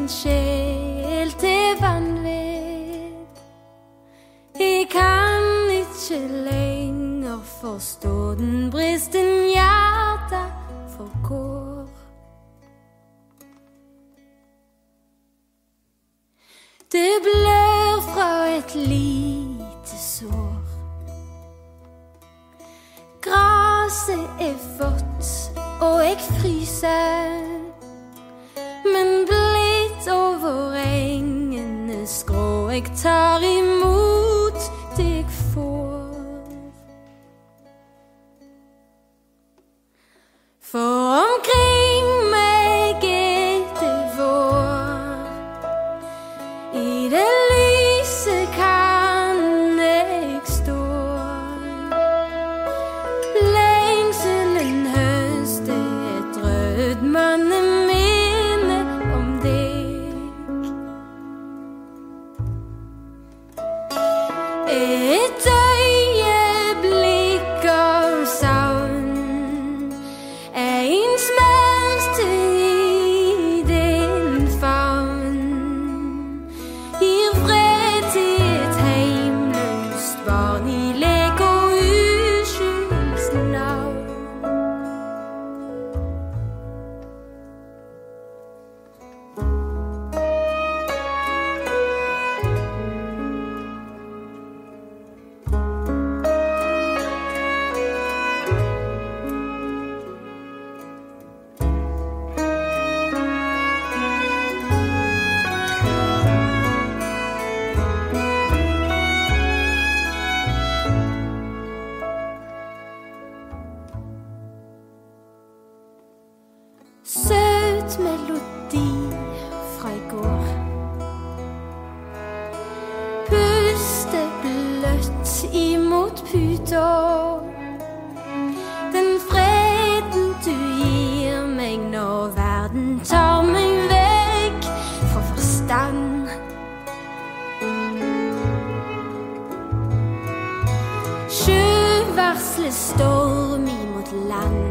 sjel til vanvidd. Jeg kan ikke lenger forstå den bristen hjertet forgår. Det blør fra et lite sår. Graset vått, og jeg fryser. Men blitt over engene skrå, jeg tar imot det jeg får. For omkring meg det vår. I det lyset kan jeg stå. Lengselen høster et rødmanne minne om deg. Et øyeblikk av savn, en smerte i din favn, gir fred til et heimløst barn i lek og uskylds navn. Søt melodi fra i går. Puste bløtt imot puta. Den freden du gir meg når verden tar meg vekk fra forstand. Sjøvarslet storm imot land.